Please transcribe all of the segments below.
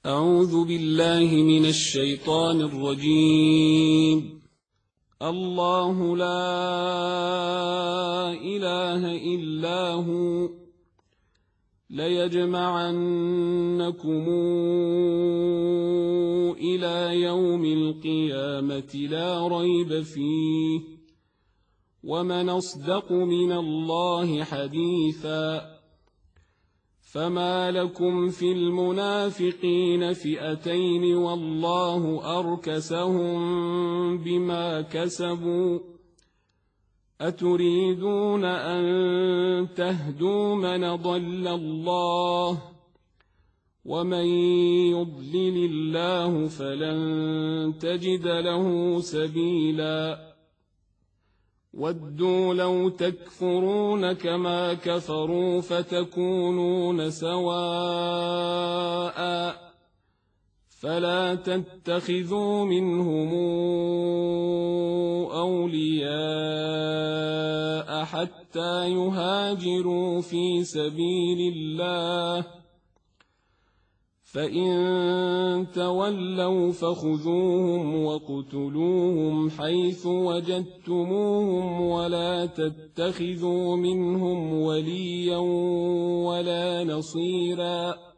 أعوذ بالله من الشيطان الرجيم. الله لا إله إلا هو ليجمعنكم إلى يوم القيامة لا ريب فيه ومن أصدق من الله حديثا. فما لكم في المنافقين فئتين والله أركسهم بما كسبوا أتريدون أن تهدوا من ضل الله ومن يضلل الله فلن تجد له سبيلا. ودوا لو تكفرون كما كفروا فتكونون سواء فلا تتخذوا منهم أولياء حتى يهاجروا في سبيل الله فإن تولوا فخذوهم واقتلوهم حيث وجدتموهم ولا تتخذوا منهم وليا ولا نصيرا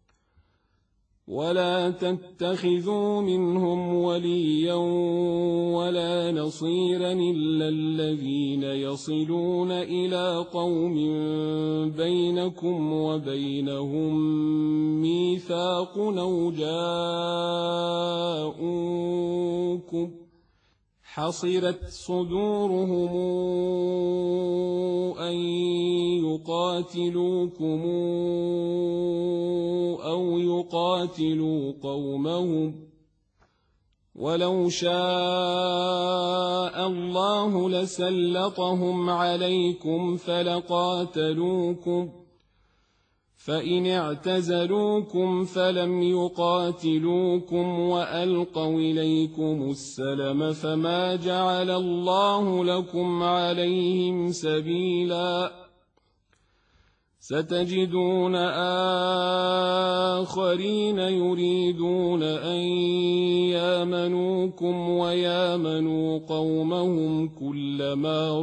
إلا الذين يصلون إلى قوم بينكم وبينهم ميثاق أو جاءوكم حصرت صدورهم أن يقاتلوكم أو يقاتلوا قومهم ولو شاء الله لسلطهم عليكم فلقاتلوكم فإن اعتزلوكم فلم يقاتلوكم وألقوا إليكم السلم فما جعل الله لكم عليهم سبيلا. ستجدون آخرين يريدون أن يامنوكم ويامنوا قومهم كلما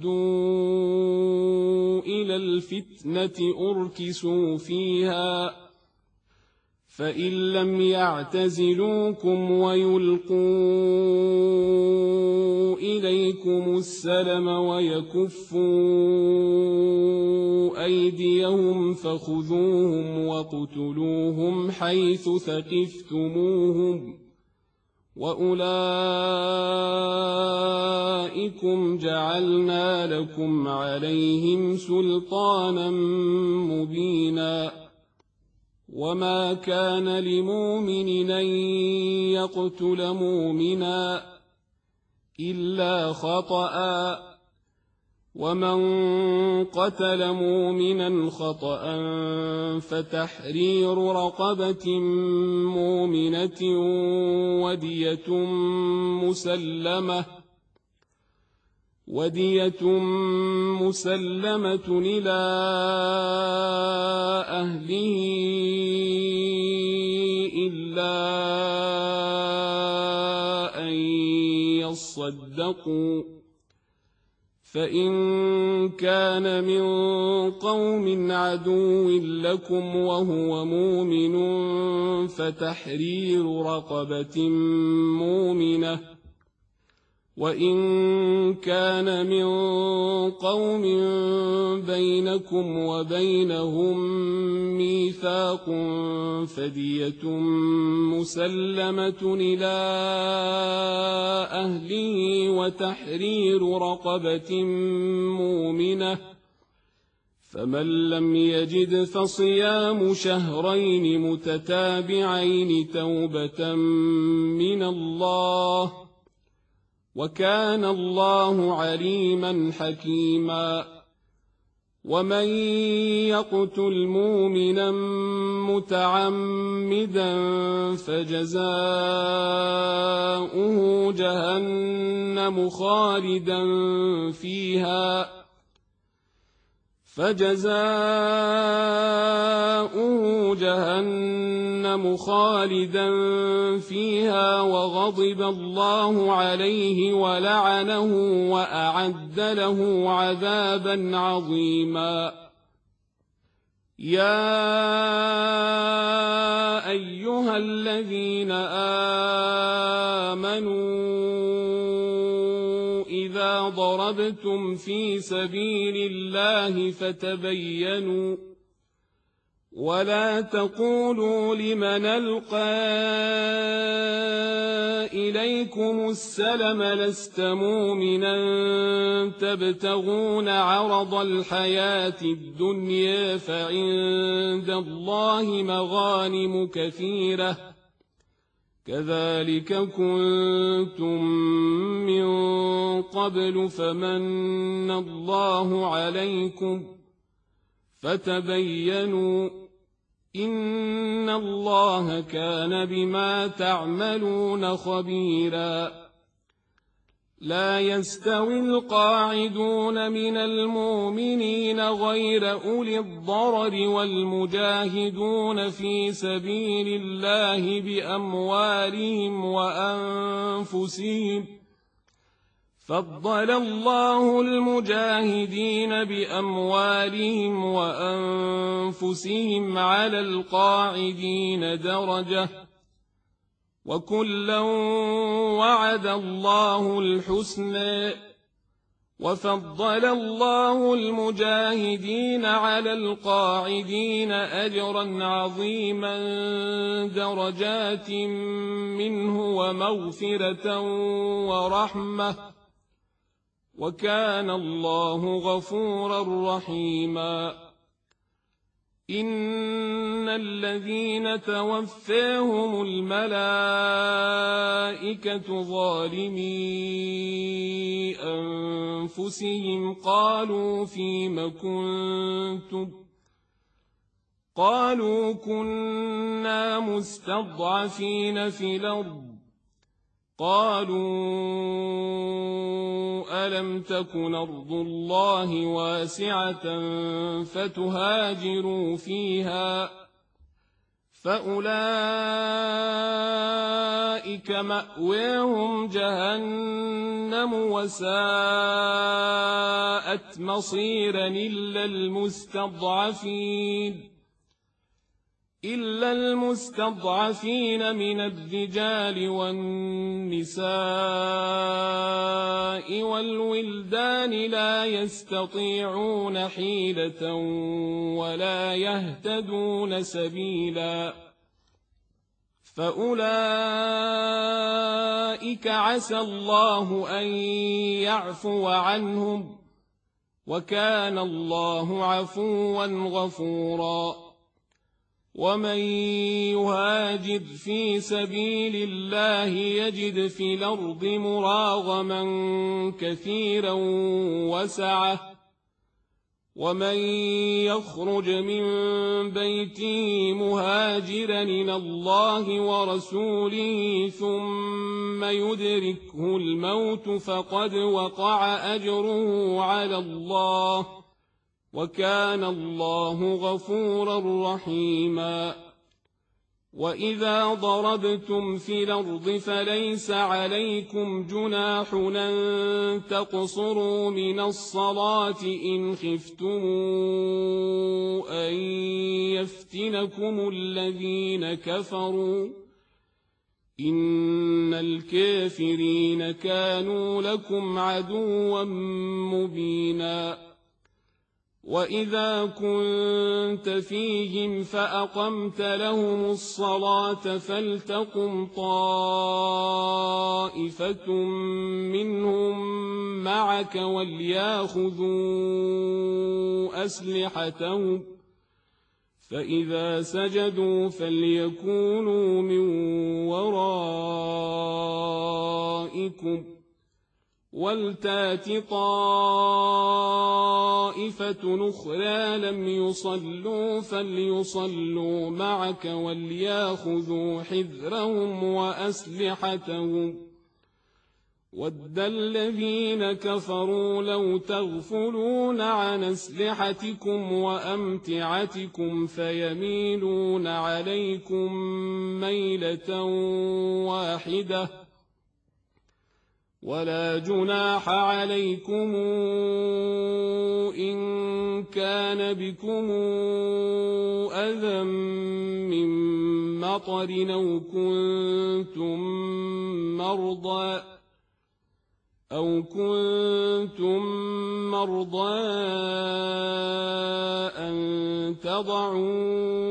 ردوا إلى الفتنة أركسوا فيها فإن لم يعتزلوكم ويلقوا إليكم السلم ويكفوا أيديهم فخذوهم واقتلوهم حيث ثقفتموهم وأولئكم جعلنا لكم عليهم سلطانا مبينا. وما كان لمؤمن أن يقتل مؤمنا إلا خطأ ومن قتل مؤمنا خطأ فتحرير رقبة مؤمنة ودية مسلمة إلى أهله إلا أن يصدقوا فإن كان من قوم عدو لكم وهو مؤمن فتحرير رقبة مؤمنة وإن كان من قوم بينكم وبينهم ميثاق فدية مسلمة إلى أهله وتحرير رقبة مؤمنة فمن لم يجد فصيام شهرين متتابعين توبة من الله وكان الله عليما حكيما. ومن يقتل مؤمنا متعمدا فجزاؤه جهنم خالدا فيها فجزاؤه جهنم خالدا فيها وغضب الله عليه ولعنه وأعد له عذابا عظيما. يا أيها الذين آمنوا إذا ضربتم في سبيل الله فتبينوا ولا تقولوا لمن ألقى إليكم السلم لست مؤمنا تبتغون عرض الحياة الدنيا فعند الله مغانم كثيرة كذلك كنتم من قبل فمن الله عليكم فتبينوا إن الله كان بما تعملون خبيرا. لا يستوي القاعدون من المؤمنين غير أولي الضرر والمجاهدون في سبيل الله بأموالهم وأنفسهم فضل الله المجاهدين بأموالهم وأنفسهم على القاعدين درجة وكلا وعد الله الحسنى وفضل الله المجاهدين على القاعدين أجرا عظيما درجات منه ومغفرة ورحمة وكان الله غفورا رحيما. إن الذين توفاهم الملائكة ظالمي أنفسهم قالوا فيم كنتم قالوا كنا مستضعفين في الأرض قالوا ألم تكن أرض الله واسعة فتهاجروا فيها فأولئك مأواهم جهنم وساءت مصيرا إلا المستضعفين من الرجال والنساء والولدان لا يستطيعون حيلة ولا يهتدون سبيلا فأولئك عسى الله أن يعفو عنهم وكان الله عفوا غفورا. ومن يهاجر في سبيل الله يجد في الأرض مراغما كثيرا وسعة ومن يخرج من بيته مهاجرا إلى الله ورسوله ثم يدركه الموت فقد وقع أجره على الله وكان الله غفورا رحيما. وإذا ضربتم في الأرض فليس عليكم جناح أن تقصروا من الصلاة إن خفتم أن يفتنكم الذين كفروا إن الكافرين كانوا لكم عدوا مبينا. وإذا كنت فيهم فأقمت لهم الصلاة فلتقم طائفة منهم معك وليأخذوا أسلحتهم فإذا سجدوا فليكونوا من ورائكم ولتات طائفة أخرى لم يصلوا فليصلوا معك وليأخذوا حذرهم وأسلحتهم وَدَّ الَّذِينَ كَفَرُوا لَوْ تَغْفُلُونَ عَنْ أَسْلِحَتِكُمْ وَأَمْتِعَتِكُمْ فَيَمِيلُونَ عَلَيْكُمْ مَيْلَةً وَاحِدَةً وَلَا جُنَاحَ عَلَيْكُمْ إِن كَانَ بِكُمْ أَذًى مِّن مَّطَرٍ أَوْ كُنتُم مَّرْضَىٰ أَن تَضَعُوا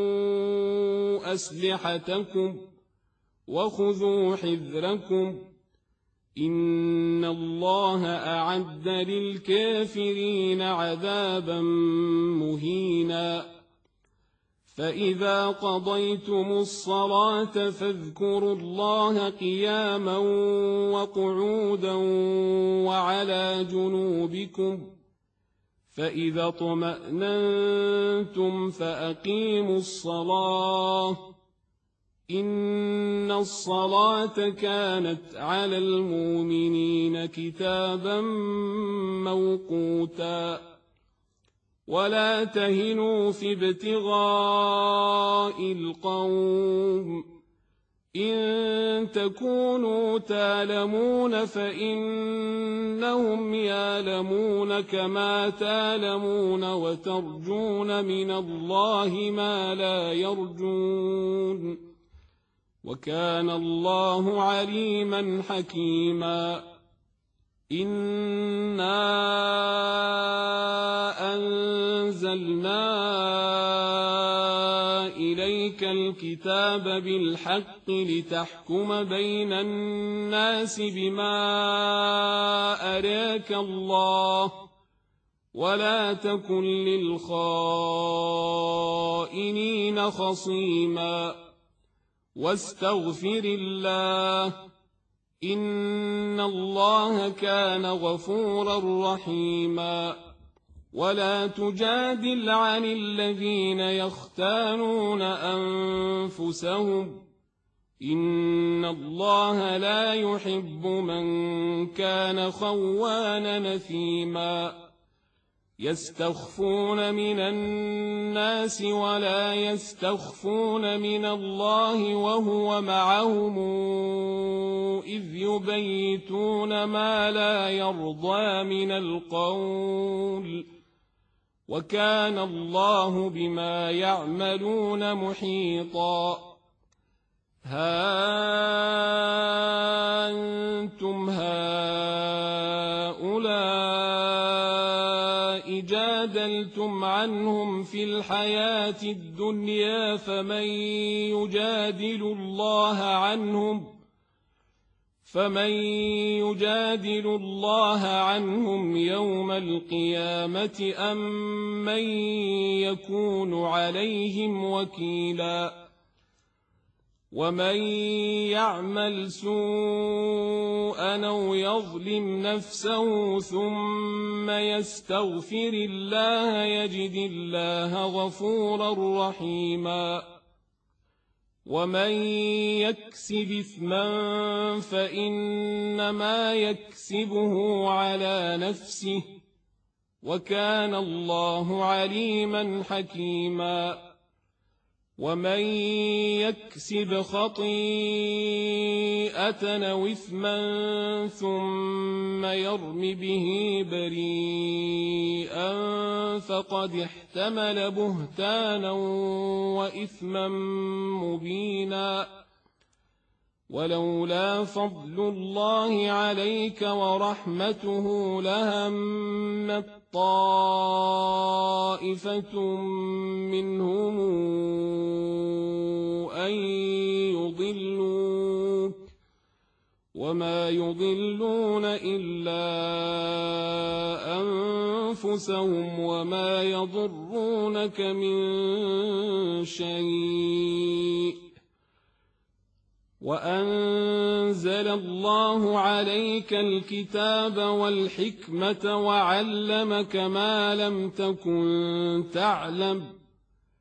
أَسْلِحَتَكُمْ وَخُذُوا حِذْرَكُمْ إِنَّ اللَّهَ أَعَدَّ لِلْكَافِرِينَ عَذَابًا مُّهِينًا فَإِذَا قَضَيْتُمُ الصَّلَاةَ فاذْكُرُوا اللَّهَ قِيَامًا وَقُعُودًا وَعَلَىٰ جُنُوبِكُمْ فَإِذَا اطْمَأْنَنتُمْ فَأَقِيمُوا الصَّلَاةَ إِنَّ الصَّلَاةَ كَانَتْ عَلَى الْمُؤْمِنِينَ كِتَابًا مَّوْقُوتًا وَلَا تَهِنُوا فِي ابْتِغَاءِ الْقَوْمِ إِن تَكُونُوا تَأْلَمُونَ فَإِنَّهُمْ يَأْلَمُونَ كَمَا تَأْلَمُونَ وَتَرْجُونَ مِنَ اللَّهِ مَا لَا يَرْجُونَ وَكَانَ اللَّهُ عَلِيمًا حَكِيمًا إِنَّا أَنزَلْنَا إِلَيْكَ الْكِتَابَ بِالْحَقِّ لِتَحْكُمَ بَيْنَ النَّاسِ بِمَا أَرَاكَ اللَّهُ وَلَا تَكُن لِّلْخَائِنِينَ خَصِيمًا وَاسْتَغْفِرِ اللَّهَ إِنَّ اللَّهَ كَانَ غَفُورًا رَّحِيمًا وَلَا تُجَادِلْ عَنِ الَّذِينَ يَخْتَانُونَ أَنفُسَهُمْ إِنَّ اللَّهَ لَا يُحِبُّ مَن كَانَ خَوَّانًا نَّثِيمًا يَسْتَخْفُونَ مِنَ النَّاسِ وَلَا يَسْتَخْفُونَ مِنَ اللَّهِ وَهُوَ مَعَهُمْ إِذْ يُبَيِّتُونَ مَا لَا يَرْضَىٰ مِنَ الْقَوْلِ وَكَانَ اللَّهُ بِمَا يَعْمَلُونَ مُحِيطًا هَا أَنتُمْ هَٰؤُلَاءِ جَادَلْتُمْ عَنْهُمْ فِي الْحَيَاةِ الدُّنْيَا فَمَن يُجَادِلُ اللَّهَ عَنْهُمْ يَوْمَ الْقِيَامَةِ أَم مَّن يَكُونُ عَلَيْهِمْ وَكِيلًا وَمَن يَعْمَلْ سُوءًا أَوْ يَظْلِمْ نَفْسَهُ ثُمَّ يَسْتَغْفِرِ اللَّهَ يَجِدِ اللَّهَ غَفُورًا رَّحِيمًا وَمَن يَكْسِبْ إِثْمًا فَإِنَّمَا يَكْسِبُهُ عَلَىٰ نَفْسِهِ وَكَانَ اللَّهُ عَلِيمًا حَكِيمًا وَمَن يَكْسِبْ خَطِيئَةً أَوْ إِثْمًا ثُمَّ يَرْمِ بِهِ بَرِيئًا فَقَدِ احْتَمَلَ بُهْتَانًا وَإِثْمًا مُّبِينًا وَلَوْلَا فَضْلُ اللَّهِ عَلَيْكَ وَرَحْمَتُهُ لَهَمَّت طَّائِفَةٌ مِّنْهُمْ أَن يُضِلُّوكَ وَمَا يُضِلُّونَ إِلَّا أَنفُسَهُمْ وَمَا يَضُرُّونَكَ مِن شَيْءٍ وَأَنزَلَ اللَّهُ عَلَيْكَ الْكِتَابَ وَالْحِكْمَةَ وَعَلَّمَكَ مَا لَمْ تَكُن تَعْلَمُ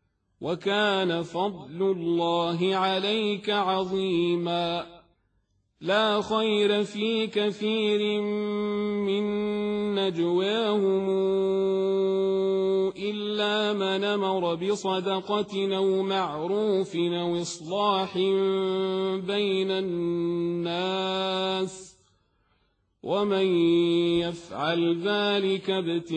وَكَانَ فَضْلُ اللَّهِ عَلَيْكَ عَظِيمًا لا خير في كثير من نجواهم إلا من أمر بصدقة أو معروف أو إصلاح بين الناس ومن يفعل ذلك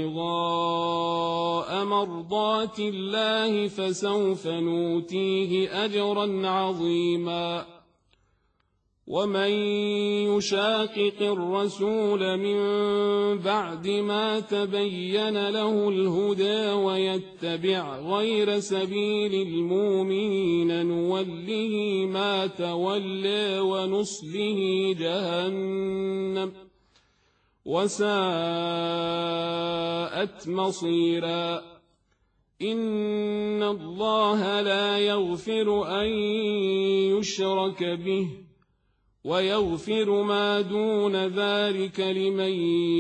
ابتغاء مرضات الله فسوف نؤتيه أجرا عظيما ومن يشاقق الرسول من بعد ما تبين له الهدى ويتبع غير سبيل المؤمنين نوله ما تولى ونصله جهنم وساءت مصيرا إن الله لا يغفر أن يشرك به ويغفر ما دون ذلك لمن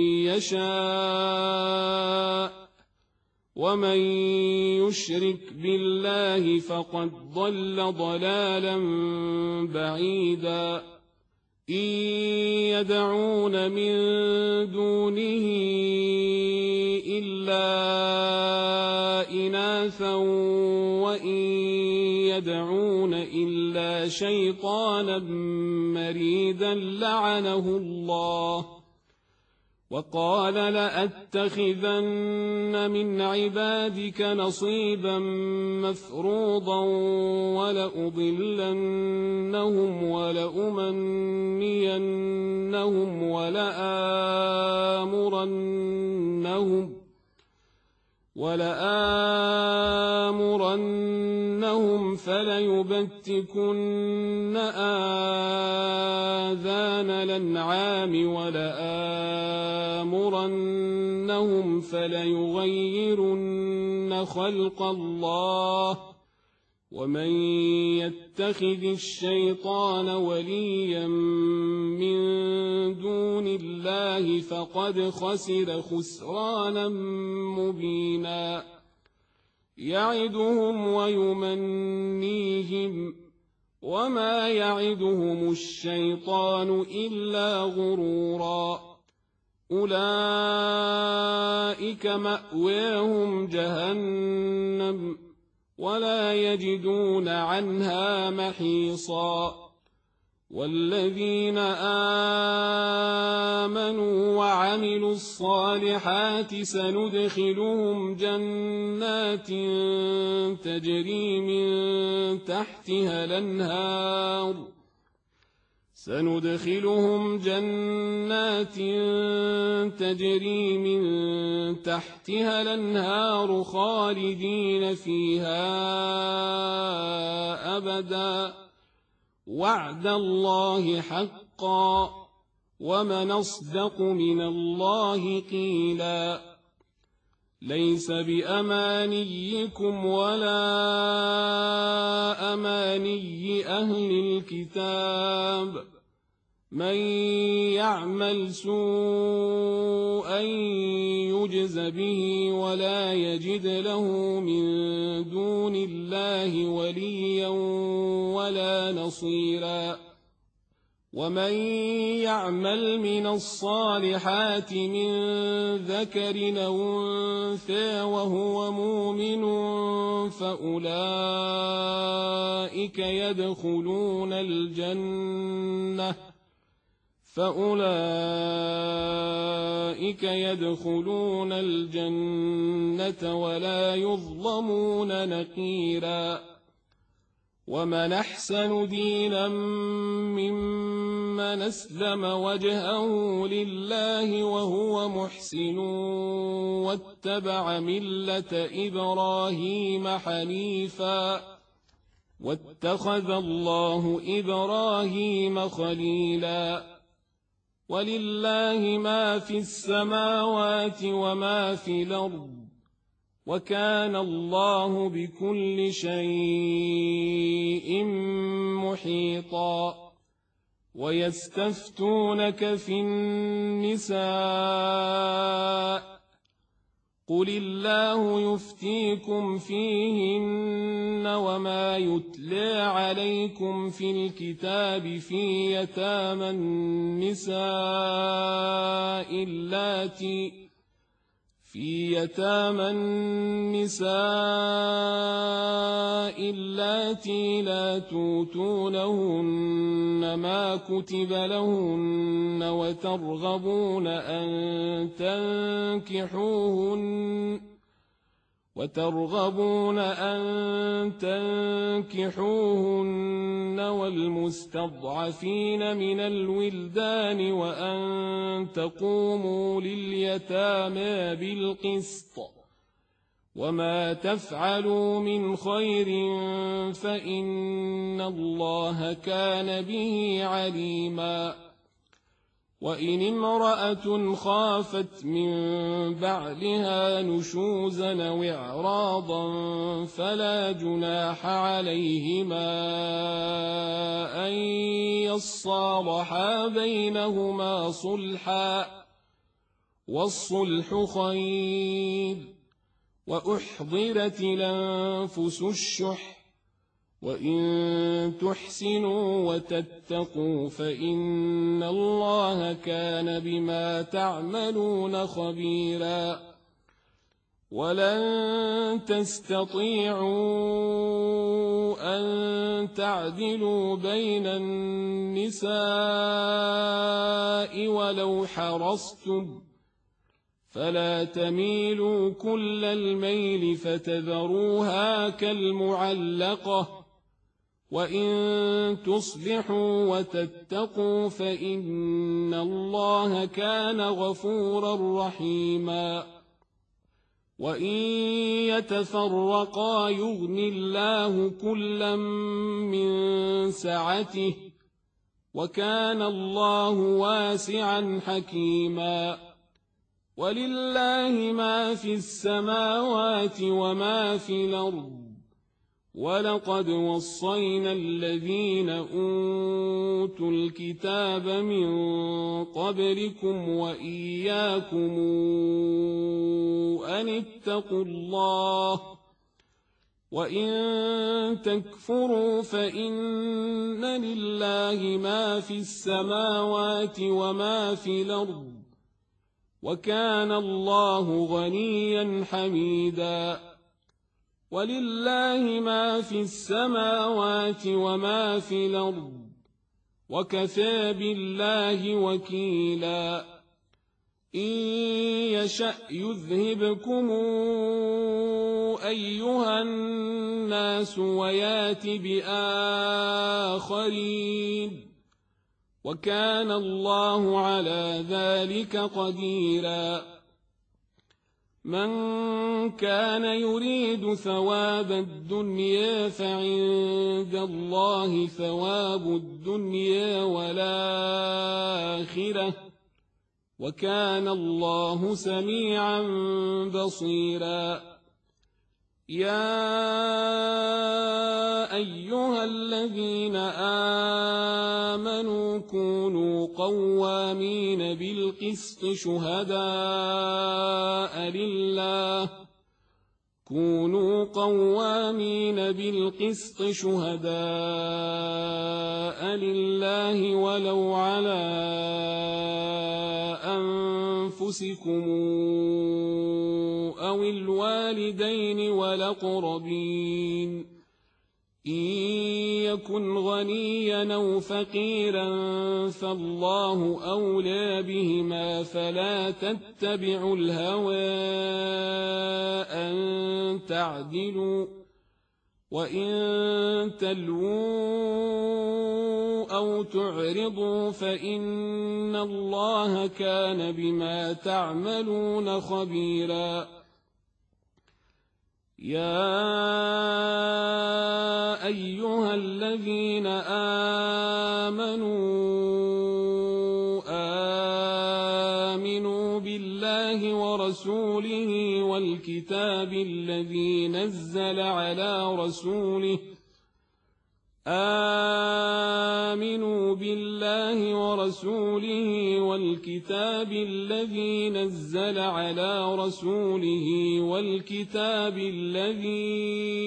يشاء ومن يشرك بالله فقد ضل ضلالا بعيدا إن يدعون من دونه إلا إناثا وإن يدعون إلا شيطانا مريدا لعنه الله وقال لأتخذن من عبادك نصيبا مفروضا ولأضلنهم ولأمنينهم ولآمرنهم فليبتكن آذان الأنعام ولآمرنهم فليغيرن خلق الله ومن يتخذ الشيطان وليا من دون الله فقد خسر خسرانا مبينا يعدهم ويمنيهم وما يعدهم الشيطان إلا غرورا أولئك مأواهم جهنم ولا يجدون عنها محيصا والذين آمنوا وعملوا الصالحات سندخلهم جنات تجري من تحتها الأنهار خالدين فيها أبدا وعد الله حقا ومن أصدق من الله قيلا ليس بأمانيكم ولا أماني أهل الكتاب من يعمل سوءا يجز به ولا يجد له من دون الله وليا ولا نصيرا ومن يعمل من الصالحات من ذكر أو أنثى وهو مؤمن فأولئك يدخلون الجنة ولا يظلمون نقيرا ومن أحسن دينا ممن أسلم وجهه لله وهو محسن واتبع ملة إبراهيم حنيفا واتخذ الله إبراهيم خليلا ولله ما في السماوات وما في الأرض وكان الله بكل شيء محيطا ويستفتونك في النساء قل الله يفتيكم فيهن وما يتلى عليكم في الكتاب في يتامى النساء اللاتي لا توتونهن ما كتب لهن وترغبون أن تنكحوهن والمستضعفين من الولدان وأن تقوموا لليتامى بالقسط وما تفعلوا من خير فإن الله كان به عليما وإن امرأة خافت من بعلها نشوزا أو إعراضا فلا جناح عليهما أن يصالحا بينهما صلحا والصلح خير وأحضرت الأنفس الشح وإن تحسنوا وتتقوا فإن الله كان بما تعملون خبيرا ولن تستطيعوا أن تعدلوا بين النساء ولو حرصتم فلا تميلوا كل الميل فتذروها كالمعلقة وإن تصلحوا وتتقوا فإن الله كان غفورا رحيما وإن يتفرقا يغن الله كلا من سعته وكان الله واسعا حكيما ولله ما في السماوات وما في الأرض ولقد وصينا الذين أوتوا الكتاب من قبلكم وإياكم أن اتقوا الله وإن تكفروا فإن لله ما في السماوات وما في الأرض وكان الله غنيا حميدا ولله ما في السماوات وما في الأرض وكفى بالله وكيلا إن يشأ يذهبكم أيها الناس ويات بآخرين وكان الله على ذلك قديرا من كان يريد ثواب الدنيا فعند الله ثواب الدنيا والآخرة وكان الله سميعا بصيرا يا أيها الذين آمنوا كونوا قوامين بالقسط شهداء لله ولو على أنفسكم أو الوالدين والأقربين إن يكن غنيا أو فقيرا فالله أولى بهما فلا تتبعوا الهوى أن تعدلوا وإن تلووا أو تعرضوا فإن الله كان بما تعملون خبيرا يا أيها الذين آمنوا بالله ورسوله والكتاب الذي نزل على رسوله آمنوا بالله ورسوله الكتاب الذي نزل على رسوله والكتاب الذي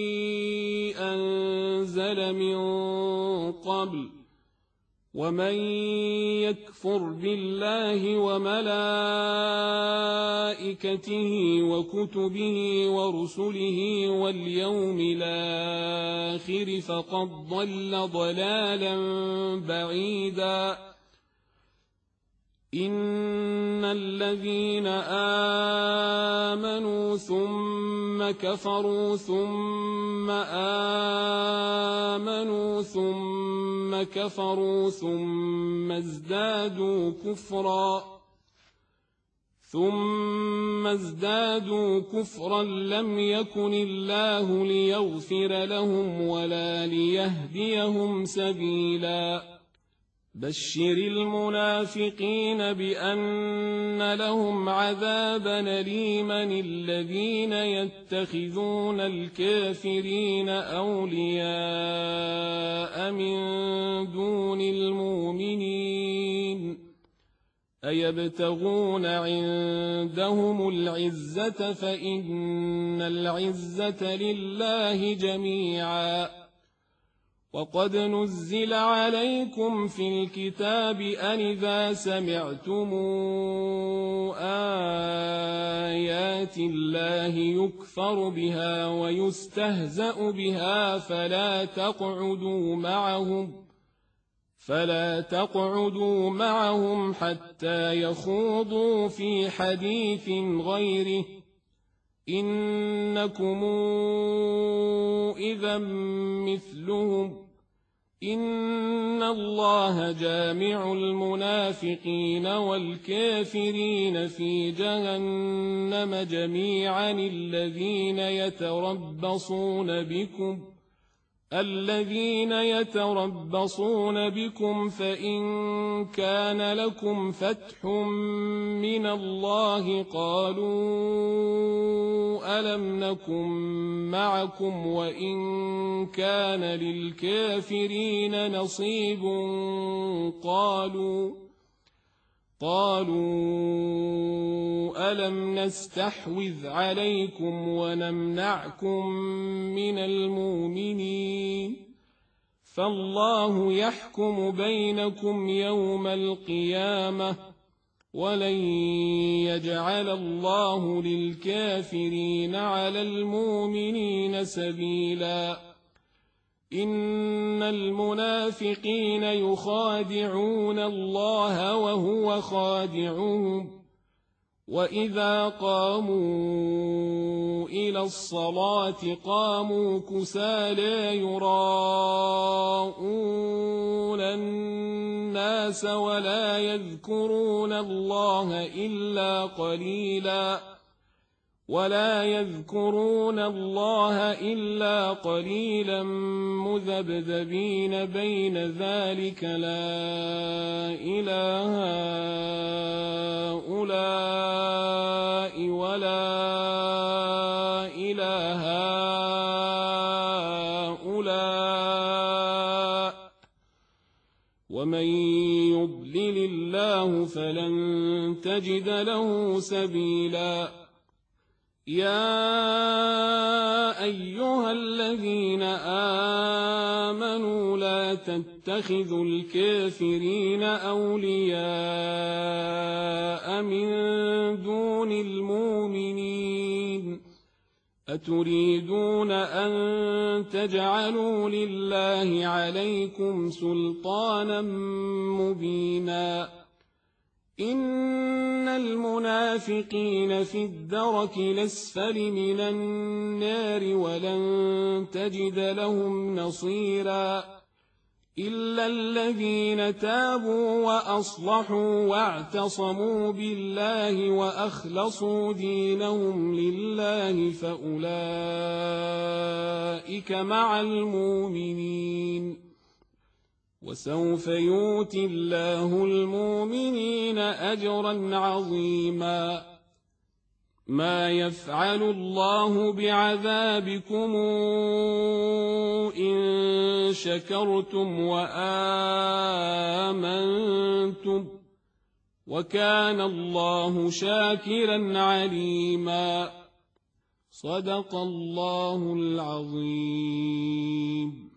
أنزل من قبل ومن يكفر بالله وملائكته وكتبه ورسله واليوم الآخر فقد ضل ضلالا بعيدا إن الذين آمنوا ثم كفروا ثم آمنوا ثم كفروا ثم ازدادوا كفرا لم يكن الله ليغفر لهم ولا ليهديهم سبيلا بشر المنافقين بأن لهم عذابا أليما الذين يتخذون الكافرين أولياء من دون المؤمنين أيبتغون عندهم العزة فإن العزة لله جميعا وقد نزل عليكم في الكتاب أن إذا سمعتم آيات الله يكفر بها ويستهزأ بها فلا تقعدوا معهم حتى يخوضوا في حديث غيره إنكم إذا مثلهم إن الله جامع المنافقين والكافرين في جهنم جميعا الذين يتربصون بكم فإن كان لكم فتح من الله قالوا ألم نكن معكم وإن كان للكافرين نصيب قالوا ألم نستحوذ عليكم ونمنعكم من المؤمنين فالله يحكم بينكم يوم القيامة ولن يجعل الله للكافرين على المؤمنين سبيلا إن المنافقين يخادعون الله وهو خادعهم وإذا قاموا إلى الصلاة قاموا كسالى يراءون الناس ولا يذكرون الله إلا قليلا مذبذبين بين ذلك لا إله هؤلاء ولا إله هؤلاء ومن يضلل الله فلن تجد له سبيلا يا أيها الذين آمنوا لا تتخذوا الكافرين أولياء من دون المؤمنين أتريدون أن تجعلوا لله عليكم سلطانا مبينا إن المنافقين في الدرك الأسفل من النار ولن تجد لهم نصيرا إلا الذين تابوا وأصلحوا واعتصموا بالله وأخلصوا دينهم لله فأولئك مع المؤمنين وسوف يؤتي الله المؤمنين أجرا عظيما ما يفعل الله بعذابكم إن شكرتم وآمنتم وكان الله شاكرا عليما. صدق الله العظيم.